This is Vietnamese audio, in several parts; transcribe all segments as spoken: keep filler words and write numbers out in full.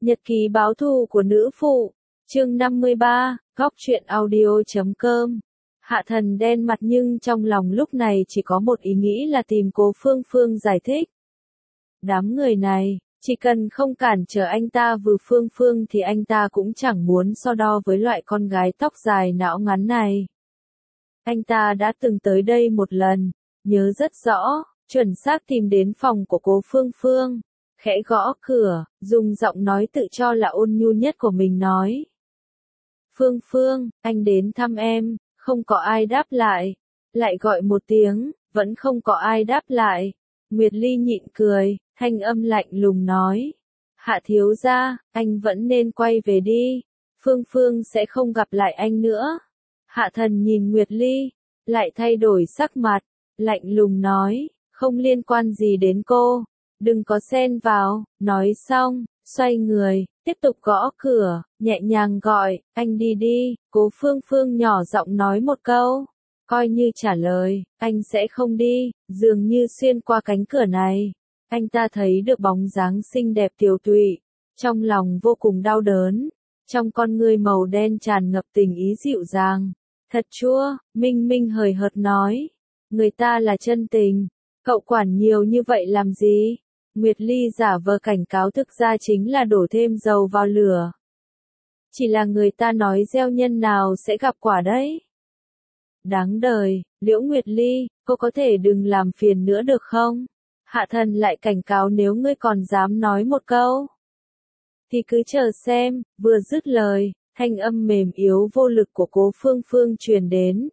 Nhật ký báo thù của nữ phụ, chương năm mươi ba, góc truyện audio chấm com. Hạ Thần đen mặt nhưng trong lòng lúc này chỉ có một ý nghĩ là tìm Cố Phương Phương giải thích. Đám người này, chỉ cần không cản trở anh ta vừ Phương Phương thì anh ta cũng chẳng muốn so đo với loại con gái tóc dài não ngắn này. Anh ta đã từng tới đây một lần, nhớ rất rõ, chuẩn xác tìm đến phòng của Cố Phương Phương, khẽ gõ cửa, dùng giọng nói tự cho là ôn nhu nhất của mình nói. Phương Phương, anh đến thăm em, không có ai đáp lại. Lại gọi một tiếng, vẫn không có ai đáp lại. Nguyệt Ly nhịn cười, thanh âm lạnh lùng nói. Hạ thiếu gia, anh vẫn nên quay về đi. Phương Phương sẽ không gặp lại anh nữa. Hạ Thần nhìn Nguyệt Ly, lại thay đổi sắc mặt, lạnh lùng nói, không liên quan gì đến cô. Đừng có xen vào, nói xong, xoay người, tiếp tục gõ cửa, nhẹ nhàng gọi, anh đi đi, Cố Phương Phương nhỏ giọng nói một câu, coi như trả lời, anh sẽ không đi, dường như xuyên qua cánh cửa này, anh ta thấy được bóng dáng xinh đẹp tiều tụy, trong lòng vô cùng đau đớn, trong con ngươi màu đen tràn ngập tình ý dịu dàng, thật chua, Minh Minh hời hợt nói, người ta là chân tình, cậu quản nhiều như vậy làm gì? Nguyệt Ly giả vờ cảnh cáo thực ra chính là đổ thêm dầu vào lửa. Chỉ là người ta nói gieo nhân nào sẽ gặp quả đấy. Đáng đời, Liễu Nguyệt Ly, cô có thể đừng làm phiền nữa được không? Hạ Thần lại cảnh cáo nếu ngươi còn dám nói một câu. Thì cứ chờ xem, vừa dứt lời, thanh âm mềm yếu vô lực của Cố Phương Phương truyền đến.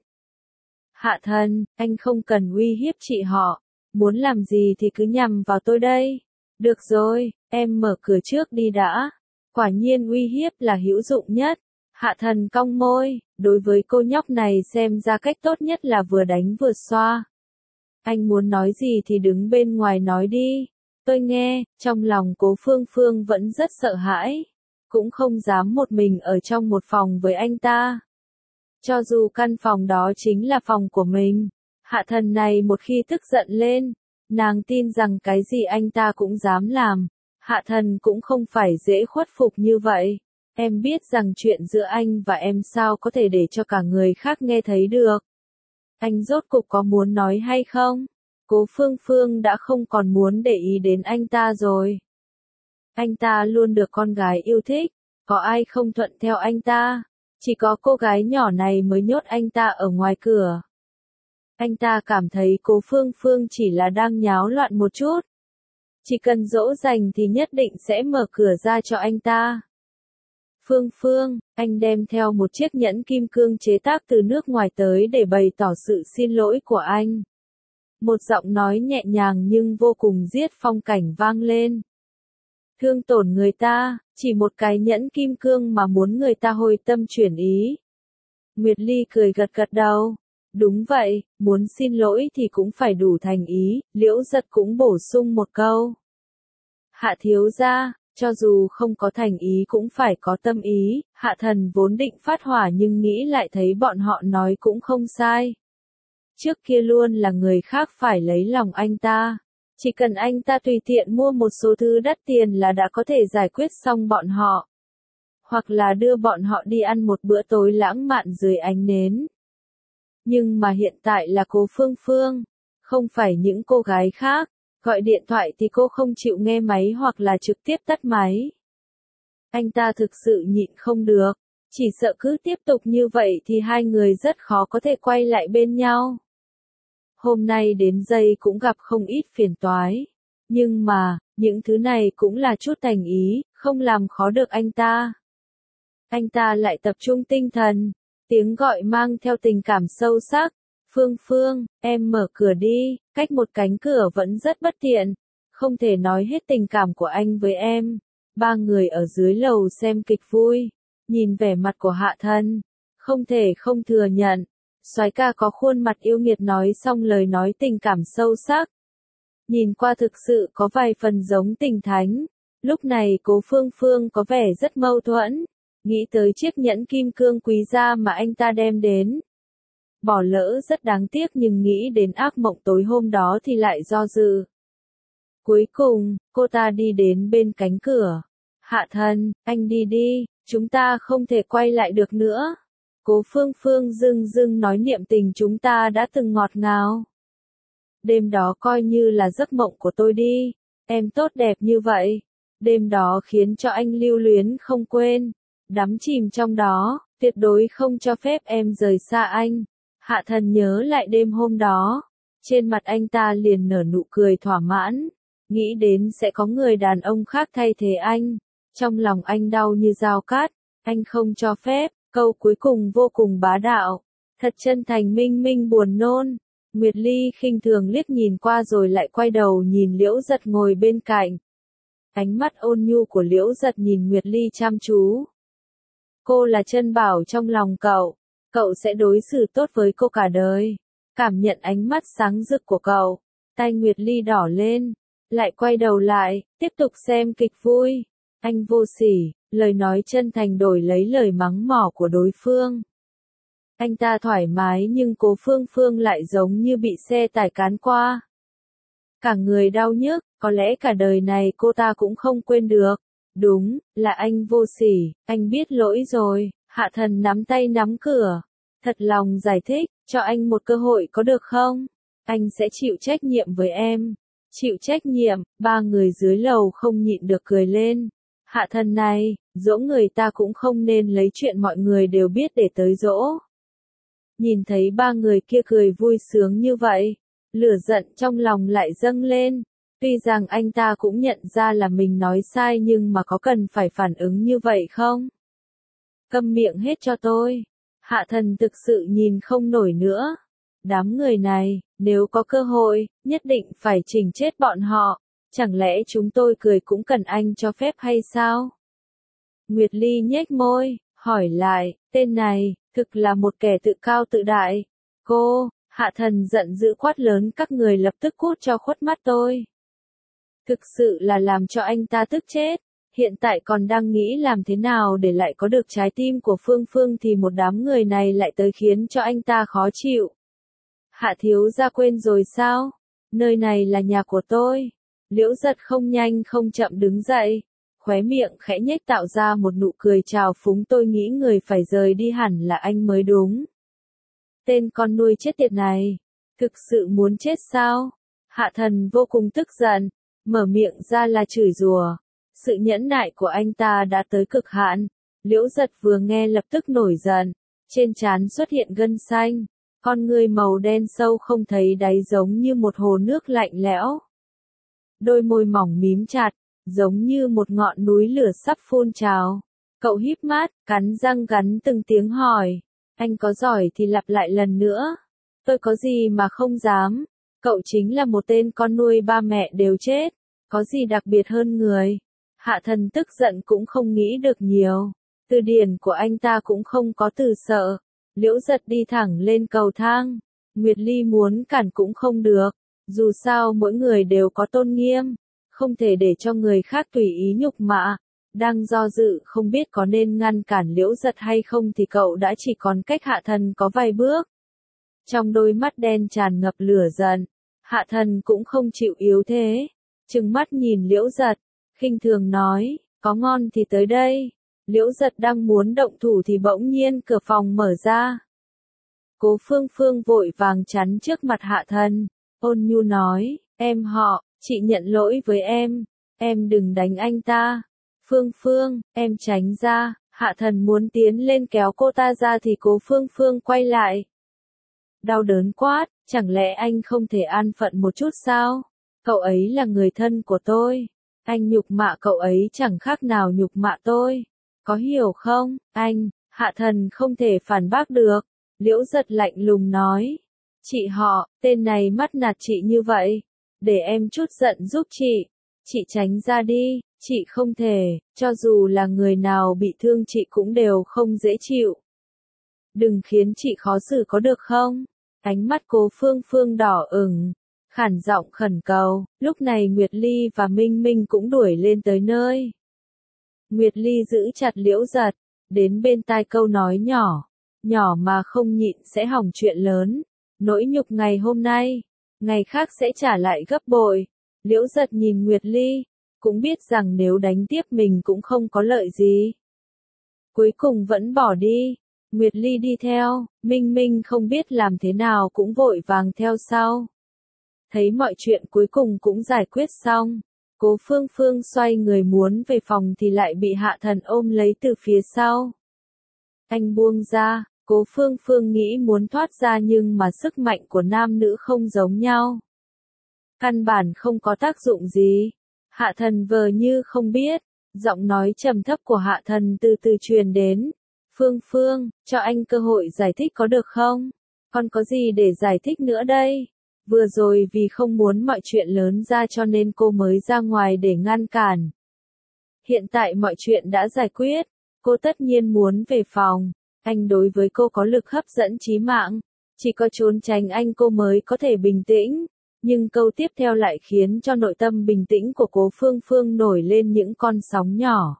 Hạ Thần, anh không cần uy hiếp chị họ. Muốn làm gì thì cứ nhằm vào tôi đây. Được rồi, em mở cửa trước đi đã. Quả nhiên uy hiếp là hữu dụng nhất. Hạ Thần cong môi, đối với cô nhóc này xem ra cách tốt nhất là vừa đánh vừa xoa. Anh muốn nói gì thì đứng bên ngoài nói đi. Tôi nghe, trong lòng Cố Phương Phương vẫn rất sợ hãi. Cũng không dám một mình ở trong một phòng với anh ta. Cho dù căn phòng đó chính là phòng của mình. Hạ Thần này một khi tức giận lên, nàng tin rằng cái gì anh ta cũng dám làm. Hạ Thần cũng không phải dễ khuất phục như vậy. Em biết rằng chuyện giữa anh và em sao có thể để cho cả người khác nghe thấy được. Anh rốt cục có muốn nói hay không? Cố Phương Phương đã không còn muốn để ý đến anh ta rồi. Anh ta luôn được con gái yêu thích, có ai không thuận theo anh ta? Chỉ có cô gái nhỏ này mới nhốt anh ta ở ngoài cửa. Anh ta cảm thấy Cố Phương Phương chỉ là đang nháo loạn một chút. Chỉ cần dỗ dành thì nhất định sẽ mở cửa ra cho anh ta. Phương Phương, anh đem theo một chiếc nhẫn kim cương chế tác từ nước ngoài tới để bày tỏ sự xin lỗi của anh. Một giọng nói nhẹ nhàng nhưng vô cùng giết phong cảnh vang lên. Thương tổn người ta, chỉ một cái nhẫn kim cương mà muốn người ta hồi tâm chuyển ý. Nguyệt Ly cười gật gật đầu. Đúng vậy, muốn xin lỗi thì cũng phải đủ thành ý, Liễu Giật cũng bổ sung một câu. Hạ thiếu gia, cho dù không có thành ý cũng phải có tâm ý, Hạ Thần vốn định phát hỏa nhưng nghĩ lại thấy bọn họ nói cũng không sai. Trước kia luôn là người khác phải lấy lòng anh ta. Chỉ cần anh ta tùy tiện mua một số thứ đắt tiền là đã có thể giải quyết xong bọn họ. Hoặc là đưa bọn họ đi ăn một bữa tối lãng mạn dưới ánh nến. Nhưng mà hiện tại là Cố Phương Phương, không phải những cô gái khác, gọi điện thoại thì cô không chịu nghe máy hoặc là trực tiếp tắt máy. Anh ta thực sự nhịn không được, chỉ sợ cứ tiếp tục như vậy thì hai người rất khó có thể quay lại bên nhau. Hôm nay đến giây cũng gặp không ít phiền toái, nhưng mà, những thứ này cũng là chút thành ý, không làm khó được anh ta. Anh ta lại tập trung tinh thần. Tiếng gọi mang theo tình cảm sâu sắc. Phương Phương, em mở cửa đi, cách một cánh cửa vẫn rất bất tiện. Không thể nói hết tình cảm của anh với em. Ba người ở dưới lầu xem kịch vui. Nhìn vẻ mặt của Hạ Thần. Không thể không thừa nhận. Soái ca có khuôn mặt yêu nghiệt nói xong lời nói tình cảm sâu sắc. Nhìn qua thực sự có vài phần giống tình thánh. Lúc này Cố Phương Phương có vẻ rất mâu thuẫn. Nghĩ tới chiếc nhẫn kim cương quý giá mà anh ta đem đến. Bỏ lỡ rất đáng tiếc nhưng nghĩ đến ác mộng tối hôm đó thì lại do dự. Cuối cùng, cô ta đi đến bên cánh cửa. Hạ thần, anh đi đi, chúng ta không thể quay lại được nữa. Cố Phương Phương dưng dưng nói niệm tình chúng ta đã từng ngọt ngào. Đêm đó coi như là giấc mộng của tôi đi, em tốt đẹp như vậy. Đêm đó khiến cho anh lưu luyến không quên, đắm chìm trong đó, tuyệt đối không cho phép em rời xa anh. Hạ thần nhớ lại đêm hôm đó, trên mặt anh ta liền nở nụ cười thỏa mãn, nghĩ đến sẽ có người đàn ông khác thay thế anh. Trong lòng anh đau như dao cát, anh không cho phép, câu cuối cùng vô cùng bá đạo, thật chân thành minh minh buồn nôn. Nguyệt Ly khinh thường liếc nhìn qua rồi lại quay đầu nhìn Liễu Giật ngồi bên cạnh. Ánh mắt ôn nhu của Liễu Giật nhìn Nguyệt Ly chăm chú. Cô là chân bảo trong lòng cậu, cậu sẽ đối xử tốt với cô cả đời. Cảm nhận ánh mắt sáng rực của cậu, tay Nguyệt Ly đỏ lên, lại quay đầu lại, tiếp tục xem kịch vui. Anh vô sỉ, lời nói chân thành đổi lấy lời mắng mỏ của đối phương. Anh ta thoải mái nhưng Cố Phương Phương lại giống như bị xe tải cán qua. Cả người đau nhức, có lẽ cả đời này cô ta cũng không quên được. Đúng, là anh vô sỉ, anh biết lỗi rồi. Hạ thần nắm tay nắm cửa, thật lòng giải thích, cho anh một cơ hội có được không? Anh sẽ chịu trách nhiệm với em. Chịu trách nhiệm, ba người dưới lầu không nhịn được cười lên. Hạ thần này, dỗ người ta cũng không nên lấy chuyện mọi người đều biết để tới dỗ. Nhìn thấy ba người kia cười vui sướng như vậy, lửa giận trong lòng lại dâng lên. Tuy rằng anh ta cũng nhận ra là mình nói sai nhưng mà có cần phải phản ứng như vậy không? Câm miệng hết cho tôi. Hạ thần thực sự nhìn không nổi nữa. Đám người này, nếu có cơ hội, nhất định phải chỉnh chết bọn họ. Chẳng lẽ chúng tôi cười cũng cần anh cho phép hay sao? Nguyệt Ly nhếch môi, hỏi lại, tên này, thực là một kẻ tự cao tự đại. Cô, Hạ thần giận dữ quát lớn các người lập tức cút cho khuất mắt tôi. Thực sự là làm cho anh ta tức chết. Hiện tại còn đang nghĩ làm thế nào để lại có được trái tim của Phương Phương thì một đám người này lại tới khiến cho anh ta khó chịu. Hạ thiếu gia quên rồi sao? Nơi này là nhà của tôi. Liễu Giật không nhanh không chậm đứng dậy, khóe miệng khẽ nhếch tạo ra một nụ cười trào phúng, tôi nghĩ người phải rời đi hẳn là anh mới đúng. Tên con nuôi chết tiệt này, thực sự muốn chết sao? Hạ thần vô cùng tức giận, mở miệng ra là chửi rủa. Sự nhẫn nại của anh ta đã tới cực hạn. Liễu Giật vừa nghe lập tức nổi giận, trên trán xuất hiện gân xanh, con người màu đen sâu không thấy đáy giống như một hồ nước lạnh lẽo. Đôi môi mỏng mím chặt, giống như một ngọn núi lửa sắp phun trào. Cậu híp mắt, cắn răng gắn từng tiếng hỏi, anh có giỏi thì lặp lại lần nữa. Tôi có gì mà không dám, cậu chính là một tên con nuôi ba mẹ đều chết, có gì đặc biệt hơn người. Hạ thần tức giận cũng không nghĩ được nhiều, từ điển của anh ta cũng không có từ sợ. Liễu Giật đi thẳng lên cầu thang, Nguyệt Ly muốn cản cũng không được, dù sao mỗi người đều có tôn nghiêm, không thể để cho người khác tùy ý nhục mạ. Đang do dự không biết có nên ngăn cản Liễu Giật hay không thì cậu đã chỉ còn cách Hạ thần có vài bước. Trong đôi mắt đen tràn ngập lửa giận, Hạ thần cũng không chịu yếu thế, trừng mắt nhìn Liễu Giật, khinh thường nói, có ngon thì tới đây. Liễu Giật đang muốn động thủ thì bỗng nhiên cửa phòng mở ra. Cố Phương Phương vội vàng chắn trước mặt Hạ thần, ôn nhu nói, em họ, chị nhận lỗi với em, em đừng đánh anh ta. Phương Phương, em tránh ra. Hạ thần muốn tiến lên kéo cô ta ra thì Cố Phương Phương quay lại. Đau đớn quát, chẳng lẽ anh không thể an phận một chút sao? Cậu ấy là người thân của tôi. Anh nhục mạ cậu ấy chẳng khác nào nhục mạ tôi. Có hiểu không, anh? Hạ thần không thể phản bác được. Liễu Giật lạnh lùng nói. Chị họ, tên này mắt nạt chị như vậy. Để em chút giận giúp chị. Chị tránh ra đi, chị không thể, cho dù là người nào bị thương chị cũng đều không dễ chịu. Đừng khiến chị khó xử có được không? Ánh mắt Cố Phương Phương đỏ ửng, khản giọng khẩn cầu. Lúc này Nguyệt Ly và Minh Minh cũng đuổi lên tới nơi. Nguyệt Ly giữ chặt Liễu Giật, đến bên tai câu nói nhỏ, nhỏ mà không nhịn sẽ hỏng chuyện lớn. Nỗi nhục ngày hôm nay, ngày khác sẽ trả lại gấp bội. Liễu Giật nhìn Nguyệt Ly, cũng biết rằng nếu đánh tiếp mình cũng không có lợi gì. Cuối cùng vẫn bỏ đi. Nguyệt Ly đi theo, Minh Minh không biết làm thế nào cũng vội vàng theo sau. Thấy mọi chuyện cuối cùng cũng giải quyết xong, Cố Phương Phương xoay người muốn về phòng thì lại bị Hạ Thần ôm lấy từ phía sau. Anh buông ra, Cố Phương Phương nghĩ muốn thoát ra nhưng mà sức mạnh của nam nữ không giống nhau. Căn bản không có tác dụng gì. Hạ Thần vờ như không biết, giọng nói trầm thấp của Hạ Thần từ từ truyền đến. Phương Phương, cho anh cơ hội giải thích có được không? Còn có gì để giải thích nữa đây? Vừa rồi vì không muốn mọi chuyện lớn ra cho nên cô mới ra ngoài để ngăn cản. Hiện tại mọi chuyện đã giải quyết, cô tất nhiên muốn về phòng. Anh đối với cô có lực hấp dẫn chí mạng, chỉ có trốn tránh anh cô mới có thể bình tĩnh. Nhưng câu tiếp theo lại khiến cho nội tâm bình tĩnh của Cố Phương Phương nổi lên những con sóng nhỏ.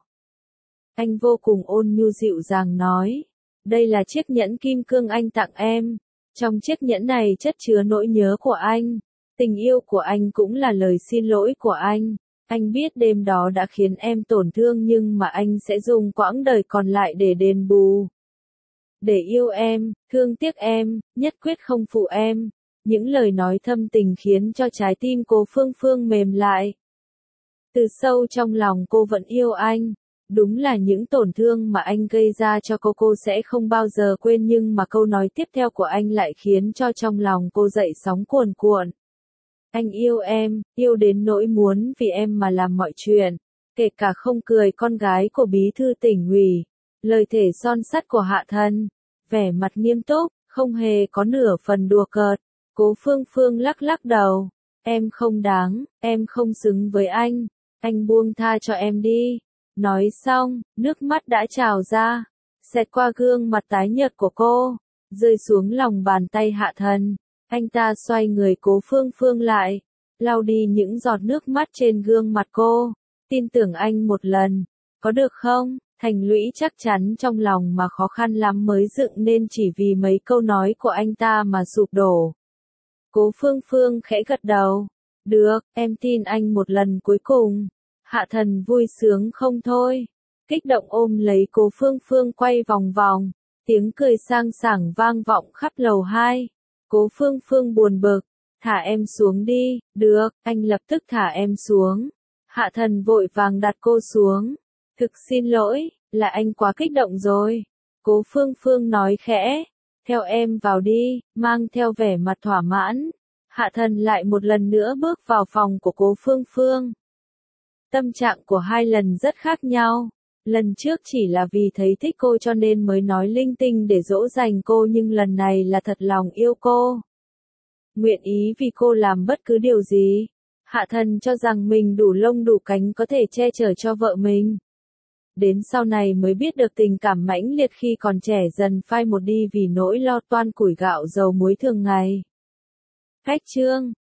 Anh vô cùng ôn nhu dịu dàng nói, đây là chiếc nhẫn kim cương anh tặng em. Trong chiếc nhẫn này chất chứa nỗi nhớ của anh. Tình yêu của anh cũng là lời xin lỗi của anh. Anh biết đêm đó đã khiến em tổn thương nhưng mà anh sẽ dùng quãng đời còn lại để đền bù. Để yêu em, thương tiếc em, nhất quyết không phụ em. Những lời nói thâm tình khiến cho trái tim Cố Phương Phương mềm lại. Từ sâu trong lòng cô vẫn yêu anh. Đúng là những tổn thương mà anh gây ra cho cô cô sẽ không bao giờ quên nhưng mà câu nói tiếp theo của anh lại khiến cho trong lòng cô dậy sóng cuồn cuộn. Anh yêu em, yêu đến nỗi muốn vì em mà làm mọi chuyện, kể cả không cười con gái của bí thư tỉnh ủy. Lời thể son sắt của Hạ Thần, vẻ mặt nghiêm túc, không hề có nửa phần đùa cợt. Cố Phương Phương lắc lắc đầu, em không đáng, em không xứng với anh, anh buông tha cho em đi. Nói xong, nước mắt đã trào ra, xẹt qua gương mặt tái nhợt của cô, rơi xuống lòng bàn tay Hạ Thần. Anh ta xoay người Cố Phương Phương lại, lau đi những giọt nước mắt trên gương mặt cô. Tin tưởng anh một lần, có được không? Thành lũy chắc chắn trong lòng mà khó khăn lắm mới dựng nên chỉ vì mấy câu nói của anh ta mà sụp đổ. Cố Phương Phương khẽ gật đầu. Được, em tin anh một lần cuối cùng. Hạ Thần vui sướng không thôi. Kích động ôm lấy Cố Phương Phương quay vòng vòng. Tiếng cười sang sảng vang vọng khắp lầu hai. Cố Phương Phương buồn bực. Thả em xuống đi. Được, anh lập tức thả em xuống. Hạ Thần vội vàng đặt cô xuống. Thực xin lỗi, là anh quá kích động rồi. Cố Phương Phương nói khẽ. Theo em vào đi, mang theo vẻ mặt thỏa mãn. Hạ Thần lại một lần nữa bước vào phòng của Cố Phương Phương. Tâm trạng của hai lần rất khác nhau. Lần trước chỉ là vì thấy thích cô cho nên mới nói linh tinh để dỗ dành cô nhưng lần này là thật lòng yêu cô. Nguyện ý vì cô làm bất cứ điều gì. Hạ Thần cho rằng mình đủ lông đủ cánh có thể che chở cho vợ mình. Đến sau này mới biết được tình cảm mãnh liệt khi còn trẻ dần phai một đi vì nỗi lo toan củi gạo dầu muối thường ngày. Khách chương